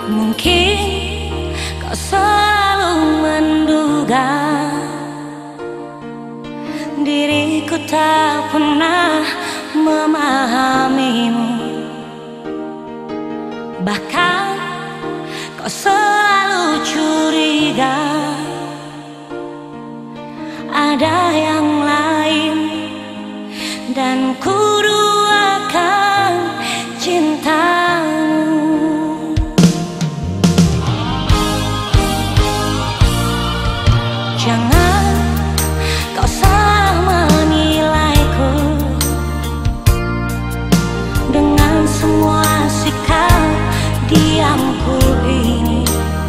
Mungkin kau selalu menduga diriku tak pernah memahamimu. Bahkan kau selalu curiga ada yang lain, dan ku duakan cintamu. Jangan kau salah menilaiku dengan semua sikap diamku ini.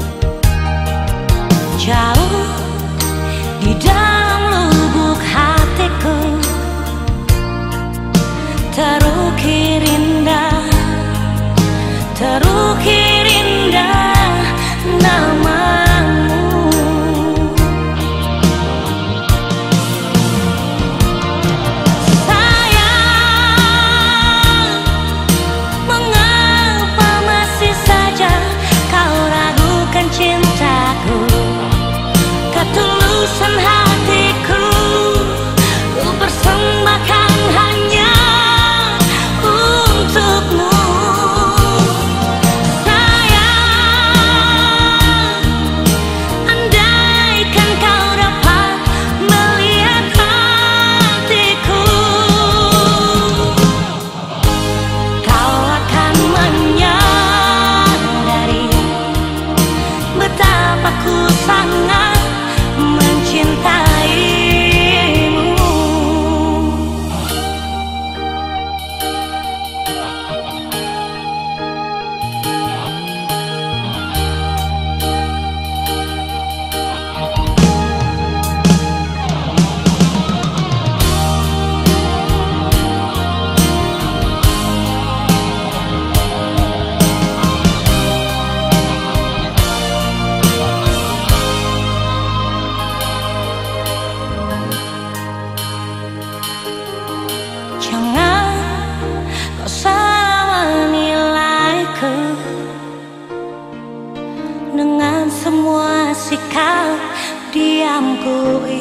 Jauh di dalam lubuk hatiku terukir indah, terukir indah namamu. Sayang, mengapa masih saja kau ragukan cintaku? Ketulusan hatiku ku persembahkan hanya untukmu. Sayang, andaikan kau dapat melihat hatiku, kau akan menyadari betapa ku sangat mencintaimu. Jangan kau salah menilaiku dengan semua sikap diamku